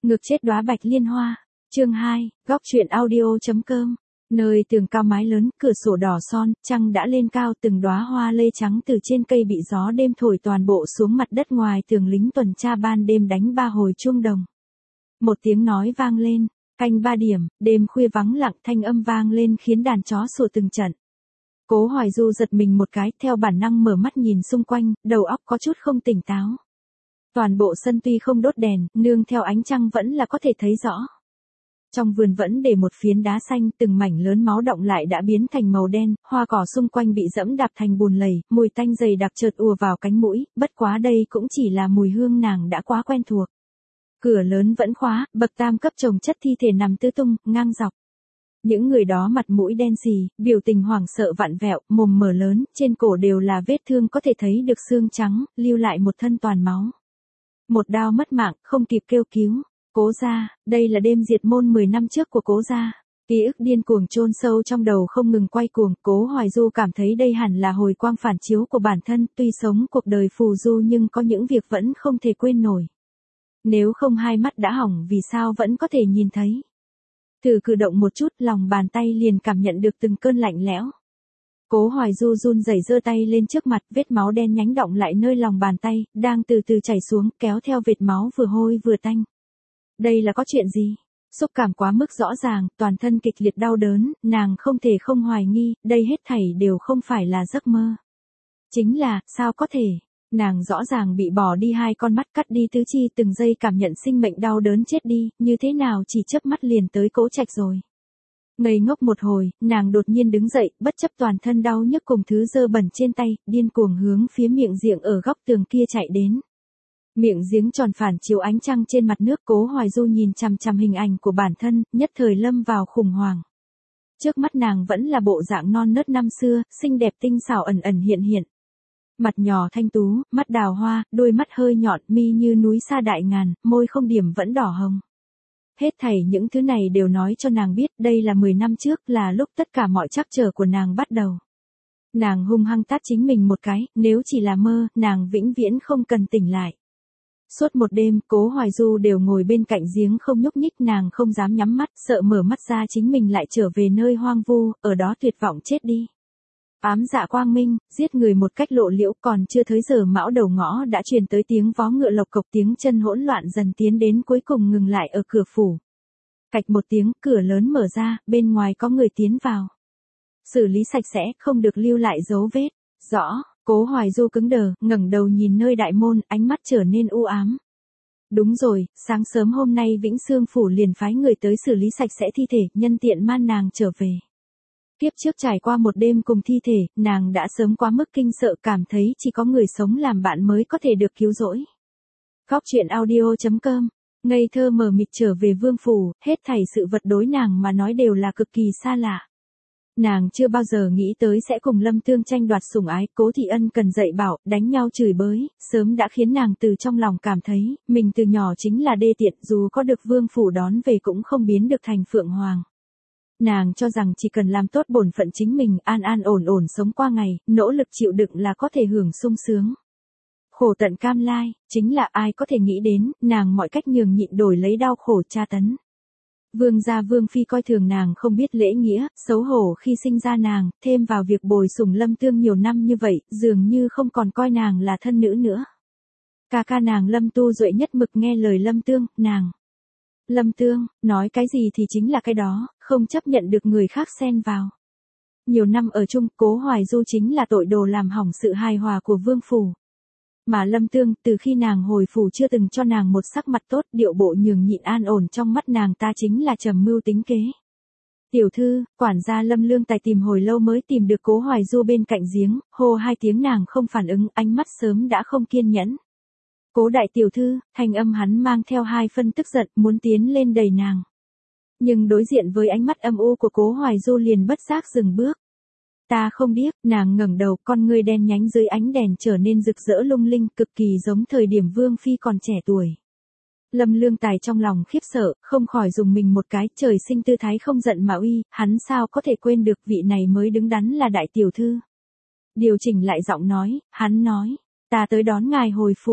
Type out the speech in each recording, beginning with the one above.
Ngược chết đóa bạch liên hoa. Chương 2, góc truyện audio.com. Nơi tường cao mái lớn, cửa sổ đỏ son, trăng đã lên cao, từng đóa hoa lê trắng từ trên cây bị gió đêm thổi toàn bộ xuống mặt đất. Ngoài tường lính tuần tra ban đêm đánh 3 hồi chuông đồng. Một tiếng nói vang lên, canh 3 điểm, đêm khuya vắng lặng, thanh âm vang lên khiến đàn chó sủa từng trận. Cố Hoài Du giật mình một cái, theo bản năng mở mắt nhìn xung quanh, đầu óc có chút không tỉnh táo. Toàn bộ sân tuy không đốt đèn, nương theo ánh trăng vẫn là có thể thấy rõ. Trong vườn vẫn để một phiến đá xanh, từng mảnh lớn máu động lại đã biến thành màu đen, hoa cỏ xung quanh bị dẫm đạp thành bùn lầy, mùi tanh dày đặc chợt ùa vào cánh mũi, bất quá đây cũng chỉ là mùi hương nàng đã quá quen thuộc. Cửa lớn vẫn khóa, bậc tam cấp chồng chất thi thể nằm tứ tung, ngang dọc. Những người đó mặt mũi đen xì, biểu tình hoảng sợ vặn vẹo, mồm mở lớn, trên cổ đều là vết thương có thể thấy được xương trắng, lưu lại một thân toàn máu. Một đao mất mạng, không kịp kêu cứu. Cố gia, đây là đêm diệt môn 10 năm trước của Cố gia. Ký ức điên cuồng chôn sâu trong đầu không ngừng quay cuồng. Cố Hoài Du cảm thấy đây hẳn là hồi quang phản chiếu của bản thân, tuy sống cuộc đời phù du nhưng có những việc vẫn không thể quên nổi. Nếu không hai mắt đã hỏng vì sao vẫn có thể nhìn thấy. Thử cử động một chút, lòng bàn tay liền cảm nhận được từng cơn lạnh lẽo. Cố Hoài Du run rẩy giơ tay lên trước mặt, vết máu đen nhánh đọng lại nơi lòng bàn tay, đang từ từ chảy xuống, kéo theo vệt máu vừa hôi vừa tanh. Đây là có chuyện gì? Xúc cảm quá mức rõ ràng, toàn thân kịch liệt đau đớn, nàng không thể không hoài nghi, đây hết thảy đều không phải là giấc mơ. Chính là, sao có thể? Nàng rõ ràng bị bỏ đi hai con mắt, cắt đi tứ chi, từng giây cảm nhận sinh mệnh đau đớn chết đi, như thế nào chỉ chớp mắt liền tới Cố Trạch rồi. Ngây ngốc một hồi, nàng đột nhiên đứng dậy, bất chấp toàn thân đau nhức cùng thứ dơ bẩn trên tay, điên cuồng hướng phía miệng giếng ở góc tường kia chạy đến. Miệng giếng tròn phản chiếu ánh trăng trên mặt nước. Cố Hoài Du nhìn chằm chằm hình ảnh của bản thân, nhất thời lâm vào khủng hoảng. Trước mắt nàng vẫn là bộ dạng non nớt năm xưa, xinh đẹp tinh xảo ẩn ẩn hiện hiện. Mặt nhỏ thanh tú, mắt đào hoa, đôi mắt hơi nhọn, mi như núi sa đại ngàn, môi không điểm vẫn đỏ hồng. Hết thảy những thứ này đều nói cho nàng biết đây là 10 năm trước, là lúc tất cả mọi trắc trở của nàng bắt đầu. Nàng hung hăng tát chính mình một cái, nếu chỉ là mơ, nàng vĩnh viễn không cần tỉnh lại. Suốt một đêm, Cố Hoài Du đều ngồi bên cạnh giếng không nhúc nhích, nàng không dám nhắm mắt, sợ mở mắt ra chính mình lại trở về nơi hoang vu, ở đó tuyệt vọng chết đi. Ám dạ quang minh, giết người một cách lộ liễu, còn chưa tới giờ mão đầu ngõ đã truyền tới tiếng vó ngựa lộc cộc, tiếng chân hỗn loạn dần tiến đến cuối cùng ngừng lại ở cửa phủ. Cạch một tiếng, cửa lớn mở ra, bên ngoài có người tiến vào. Xử lý sạch sẽ, không được lưu lại dấu vết. Rõ. Cố Hoài Du cứng đờ, ngẩng đầu nhìn nơi đại môn, ánh mắt trở nên u ám. Đúng rồi, sáng sớm hôm nay Vĩnh Xương phủ liền phái người tới xử lý sạch sẽ thi thể, nhân tiện man nàng trở về. Kiếp trước trải qua một đêm cùng thi thể, nàng đã sớm quá mức kinh sợ, cảm thấy chỉ có người sống làm bạn mới có thể được cứu rỗi. Góc truyện audio.com. Ngây thơ mờ mịt trở về vương phủ, hết thảy sự vật đối nàng mà nói đều là cực kỳ xa lạ. Nàng chưa bao giờ nghĩ tới sẽ cùng Lâm Tương tranh đoạt sủng ái. Cố Thị Ân cần dạy bảo, đánh nhau chửi bới, sớm đã khiến nàng từ trong lòng cảm thấy, mình từ nhỏ chính là đê tiện, dù có được vương phủ đón về cũng không biến được thành phượng hoàng. Nàng cho rằng chỉ cần làm tốt bổn phận chính mình, an an ổn ổn sống qua ngày, nỗ lực chịu đựng là có thể hưởng sung sướng. Khổ tận cam lai, chính là ai có thể nghĩ đến, nàng mọi cách nhường nhịn đổi lấy đau khổ tra tấn. Vương gia Vương phi coi thường nàng không biết lễ nghĩa, xấu hổ khi sinh ra nàng, thêm vào việc bồi sủng Lâm Tương nhiều năm như vậy, dường như không còn coi nàng là thân nữ nữa. Ca nàng Lâm Tu Duệ nhất mực nghe lời Lâm Tương, nàng. Lâm Tương, nói cái gì thì chính là cái đó, không chấp nhận được người khác xen vào. Nhiều năm ở chung, Cố Hoài Du chính là tội đồ làm hỏng sự hài hòa của vương phủ. Mà Lâm Tương, từ khi nàng hồi phủ chưa từng cho nàng một sắc mặt tốt, điệu bộ nhường nhịn an ổn trong mắt nàng ta chính là trầm mưu tính kế. Tiểu thư, quản gia Lâm Lương Tài tìm hồi lâu mới tìm được Cố Hoài Du bên cạnh giếng, hô hai tiếng nàng không phản ứng, ánh mắt sớm đã không kiên nhẫn. Cố đại tiểu thư, thanh âm hắn mang theo hai phân tức giận, muốn tiến lên đẩy nàng. Nhưng đối diện với ánh mắt âm u của Cố Hoài Du liền bất giác dừng bước. Ta không điếc, nàng ngẩng đầu, con ngươi đen nhánh dưới ánh đèn trở nên rực rỡ lung linh, cực kỳ giống thời điểm Vương phi còn trẻ tuổi. Lâm Lương Tài trong lòng khiếp sợ, không khỏi dùng mình một cái, trời sinh tư thái không giận mà uy, hắn sao có thể quên được vị này mới đứng đắn là đại tiểu thư. Điều chỉnh lại giọng nói, hắn nói, ta tới đón ngài hồi phủ.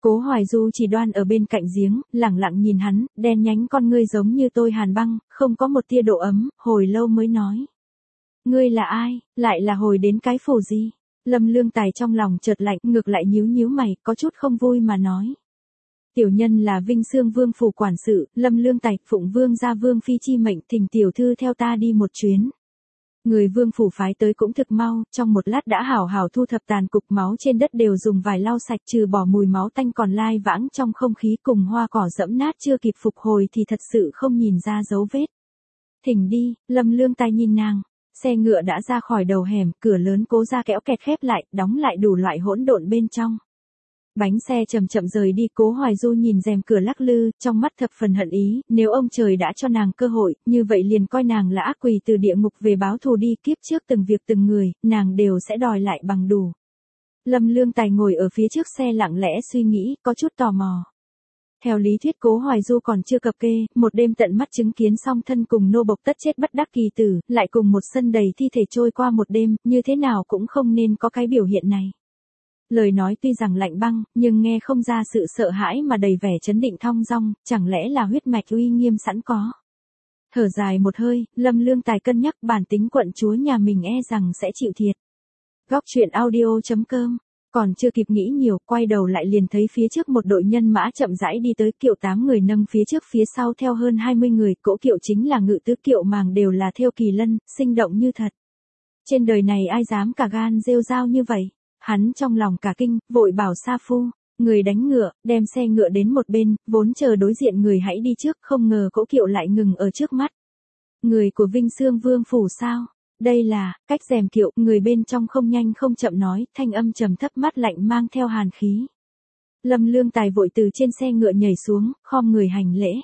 Cố Hoài Du chỉ đoan ở bên cạnh giếng, lẳng lặng nhìn hắn, đen nhánh con ngươi giống như tôi hàn băng, không có một tia độ ấm, hồi lâu mới nói. Ngươi là ai, lại là hồi đến cái phủ gì? Lâm Lương Tài trong lòng chợt lạnh, ngược lại nhíu nhíu mày, có chút không vui mà nói. Tiểu nhân là Vinh Xương Vương phủ quản sự, Lâm Lương Tài, phụng vương gia vương phi chi mệnh, thỉnh tiểu thư theo ta đi một chuyến. Người vương phủ phái tới cũng thực mau, trong một lát đã hảo hảo thu thập tàn cục máu trên đất đều dùng vải lau sạch trừ bỏ mùi máu tanh còn lai vãng trong không khí cùng hoa cỏ dẫm nát chưa kịp phục hồi thì thật sự không nhìn ra dấu vết. Thỉnh đi, Lâm Lương Tài nhìn nàng. Xe ngựa đã ra khỏi đầu hẻm, cửa lớn cố ra kéo kẹt khép lại, đóng lại đủ loại hỗn độn bên trong. Bánh xe chậm chậm rời đi, Cố Hoài Du nhìn rèm cửa lắc lư, trong mắt thập phần hận ý, nếu ông trời đã cho nàng cơ hội, như vậy liền coi nàng là ác quỷ từ địa ngục về báo thù đi, kiếp trước từng việc từng người, nàng đều sẽ đòi lại bằng đủ. Lâm Lương Tài ngồi ở phía trước xe lặng lẽ suy nghĩ, có chút tò mò. Theo lý thuyết Cố Hoài Du còn chưa cập kê, một đêm tận mắt chứng kiến song thân cùng nô bộc tất chết bất đắc kỳ tử, lại cùng một sân đầy thi thể trôi qua một đêm, như thế nào cũng không nên có cái biểu hiện này. Lời nói tuy rằng lạnh băng, nhưng nghe không ra sự sợ hãi mà đầy vẻ chấn định thong dong, chẳng lẽ là huyết mạch uy nghiêm sẵn có. Thở dài một hơi, Lâm Lương Tài cân nhắc bản tính quận chúa nhà mình e rằng sẽ chịu thiệt. Góc truyện audio.com. Còn chưa kịp nghĩ nhiều, quay đầu lại liền thấy phía trước một đội nhân mã chậm rãi đi tới, kiệu 8 người nâng phía trước phía sau theo hơn 20 người, cỗ kiệu chính là ngự tứ kiệu màng đều là thêu kỳ lân, sinh động như thật. Trên đời này ai dám cả gan rêu rao như vậy? Hắn trong lòng cả kinh, vội bảo Sa Phu, người đánh ngựa, đem xe ngựa đến một bên, vốn chờ đối diện người hãy đi trước, không ngờ cỗ kiệu lại ngừng ở trước mắt. Người của Vinh Xương Vương phủ sao? Đây là, cách rèm kiệu, người bên trong không nhanh không chậm nói, thanh âm trầm thấp mắt lạnh mang theo hàn khí. Lâm Lương Tài vội từ trên xe ngựa nhảy xuống, khom người hành lễ.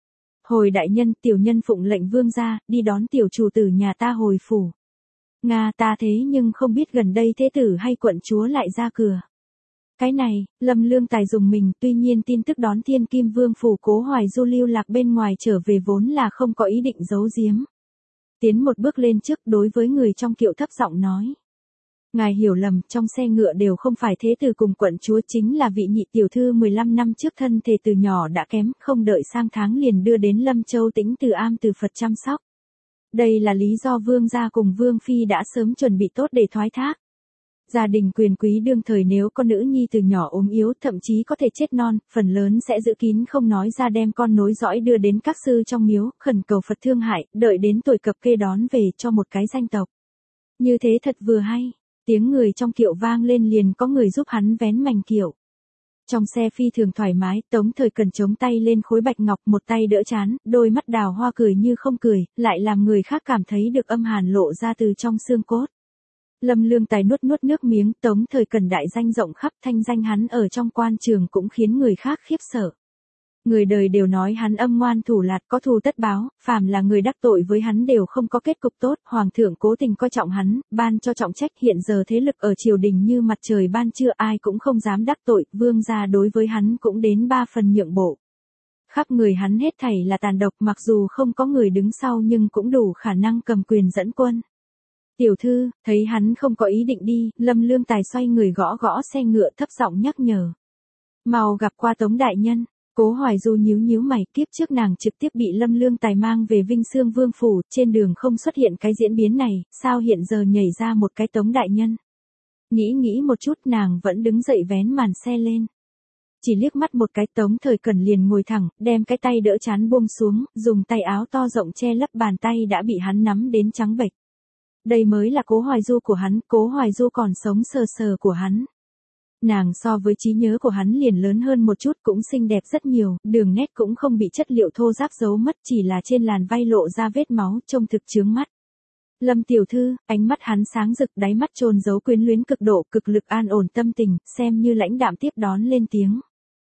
Hồi đại nhân, tiểu nhân phụng lệnh vương gia, đi đón tiểu chủ tử nhà ta hồi phủ. Nga ta thế nhưng không biết gần đây thế tử hay quận chúa lại ra cửa. Cái này, Lâm Lương Tài dùng mình, tuy nhiên tin tức đón Thiên Kim Vương phủ Cố Hoài Du lưu lạc bên ngoài trở về vốn là không có ý định giấu giếm. Tiến một bước lên trước, đối với người trong kiệu thấp giọng nói. Ngài hiểu lầm, trong xe ngựa đều không phải thế tử cùng quận chúa, chính là vị nhị tiểu thư 15 năm trước thân thể từ nhỏ đã kém, không đợi sang tháng liền đưa đến Lâm Châu Tĩnh Từ Am từ Phật chăm sóc. Đây là lý do vương gia cùng vương phi đã sớm chuẩn bị tốt để thoái thác. Gia đình quyền quý đương thời nếu có nữ nhi từ nhỏ ốm yếu, thậm chí có thể chết non, phần lớn sẽ giữ kín không nói ra, đem con nối dõi đưa đến các sư trong miếu, khẩn cầu Phật thương hại, đợi đến tuổi cập kê đón về cho một cái danh tộc. Như thế thật vừa hay, tiếng người trong kiệu vang lên liền có người giúp hắn vén mành kiệu. Trong xe phi thường thoải mái, Tống Thời Cần chống tay lên khối bạch ngọc, một tay đỡ trán, đôi mắt đào hoa cười như không cười, lại làm người khác cảm thấy được âm hàn lộ ra từ trong xương cốt. Lâm Lương Tài nuốt nuốt nước miếng, Tống Thời Cần đại danh rộng khắp, thanh danh hắn ở trong quan trường cũng khiến người khác khiếp sợ. Người đời đều nói hắn âm ngoan thủ lạt, có thù tất báo, phàm là người đắc tội với hắn đều không có kết cục tốt, hoàng thượng cố tình coi trọng hắn, ban cho trọng trách, hiện giờ thế lực ở triều đình như mặt trời ban trưa, ai cũng không dám đắc tội, vương gia đối với hắn cũng đến 3 phần nhượng bộ. Khắp người hắn hết thảy là tàn độc, mặc dù không có người đứng sau nhưng cũng đủ khả năng cầm quyền dẫn quân. Tiểu thư, thấy hắn không có ý định đi, Lâm Lương Tài xoay người gõ gõ xe ngựa thấp giọng nhắc nhở. Mau gặp qua Tống đại nhân. Cố Hoài Du nhíu nhíu mày, kiếp trước nàng trực tiếp bị Lâm Lương Tài mang về Vinh Xương Vương phủ, trên đường không xuất hiện cái diễn biến này, sao hiện giờ nhảy ra một cái Tống đại nhân. Nghĩ một chút, nàng vẫn đứng dậy vén màn xe lên. Chỉ liếc mắt một cái, Tống Thời Cần liền ngồi thẳng, đem cái tay đỡ trán buông xuống, dùng tay áo to rộng che lấp bàn tay đã bị hắn nắm đến trắng bệch. Đây mới là Cố Hoài Du của hắn, Cố Hoài Du còn sống sờ sờ của hắn. Nàng so với trí nhớ của hắn liền lớn hơn một chút, cũng xinh đẹp rất nhiều, đường nét cũng không bị chất liệu thô ráp giấu mất, chỉ là trên làn vai lộ ra vết máu, trông thực chướng mắt. Lâm tiểu thư, ánh mắt hắn sáng rực, đáy mắt trồn giấu quyến luyến cực độ, cực lực an ổn tâm tình, xem như lãnh đạm tiếp đón lên tiếng.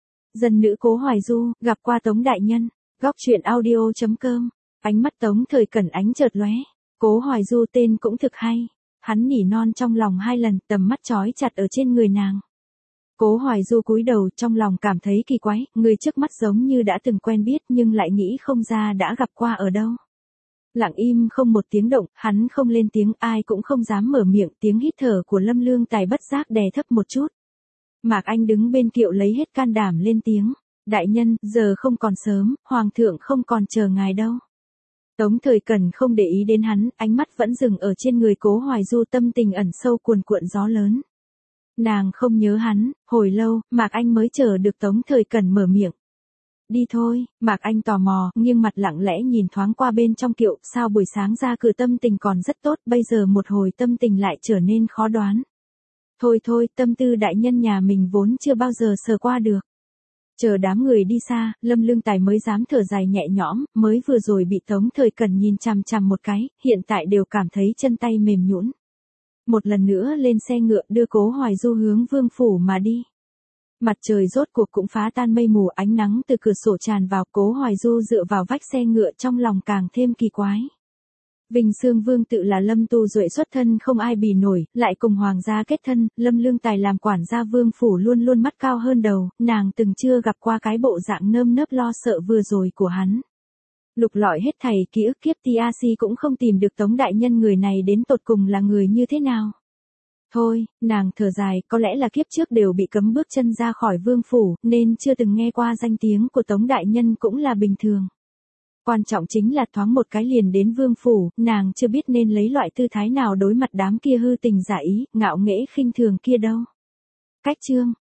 Dân nữ Cố Hoài Du, gặp qua Tống đại nhân. Góc truyện audio.com. Ánh mắt Tống Thời Cẩn ánh chợt lóe. Cố Hoài Du tên cũng thực hay. Hắn nỉ non trong lòng 2 lần, tầm mắt chói chặt ở trên người nàng. Cố Hoài Du cúi đầu, trong lòng cảm thấy kỳ quái, người trước mắt giống như đã từng quen biết nhưng lại nghĩ không ra đã gặp qua ở đâu. Lặng im không một tiếng động, hắn không lên tiếng, ai cũng không dám mở miệng, tiếng hít thở của Lâm Lương Tài bất giác đè thấp một chút. Mạc Anh đứng bên kiệu lấy hết can đảm lên tiếng. Đại nhân, giờ không còn sớm, hoàng thượng không còn chờ ngài đâu. Tống Thời Cẩn không để ý đến hắn, ánh mắt vẫn dừng ở trên người Cố Hoài Du, tâm tình ẩn sâu cuồn cuộn gió lớn. Nàng không nhớ hắn, hồi lâu, Mạc Anh mới chờ được Tống Thời Cẩn mở miệng. Đi thôi, Mạc Anh tò mò, nghiêng mặt lặng lẽ nhìn thoáng qua bên trong kiệu, sao buổi sáng ra cửa tâm tình còn rất tốt, bây giờ một hồi tâm tình lại trở nên khó đoán. Thôi thôi, tâm tư đại nhân nhà mình vốn chưa bao giờ sờ qua được. Chờ đám người đi xa, Lâm Lương Tài mới dám thở dài nhẹ nhõm, mới vừa rồi bị Tống Thời Cẩn nhìn chằm chằm một cái, hiện tại đều cảm thấy chân tay mềm nhũn. Một lần nữa lên xe ngựa đưa Cố Hoài Du hướng vương phủ mà đi. Mặt trời rốt cuộc cũng phá tan mây mù, ánh nắng từ cửa sổ tràn vào, Cố Hoài Du dựa vào vách xe ngựa trong lòng càng thêm kỳ quái. Vinh Xương Vương tự là Lâm Tu Duệ xuất thân không ai bì nổi, lại cùng hoàng gia kết thân, Lâm Lương Tài làm quản gia vương phủ luôn luôn mắt cao hơn đầu, nàng từng chưa gặp qua cái bộ dạng nơm nớp lo sợ vừa rồi của hắn. Lục lọi hết thảy ký ức kiếp TRC cũng không tìm được Tống đại nhân người này đến tột cùng là người như thế nào. Thôi, nàng thở dài, có lẽ là kiếp trước đều bị cấm bước chân ra khỏi vương phủ, nên chưa từng nghe qua danh tiếng của Tống đại nhân cũng là bình thường. Quan trọng chính là thoáng một cái liền đến vương phủ, nàng chưa biết nên lấy loại tư thái nào đối mặt đám kia hư tình giả ý, ngạo nghễ khinh thường kia đâu. Cách chương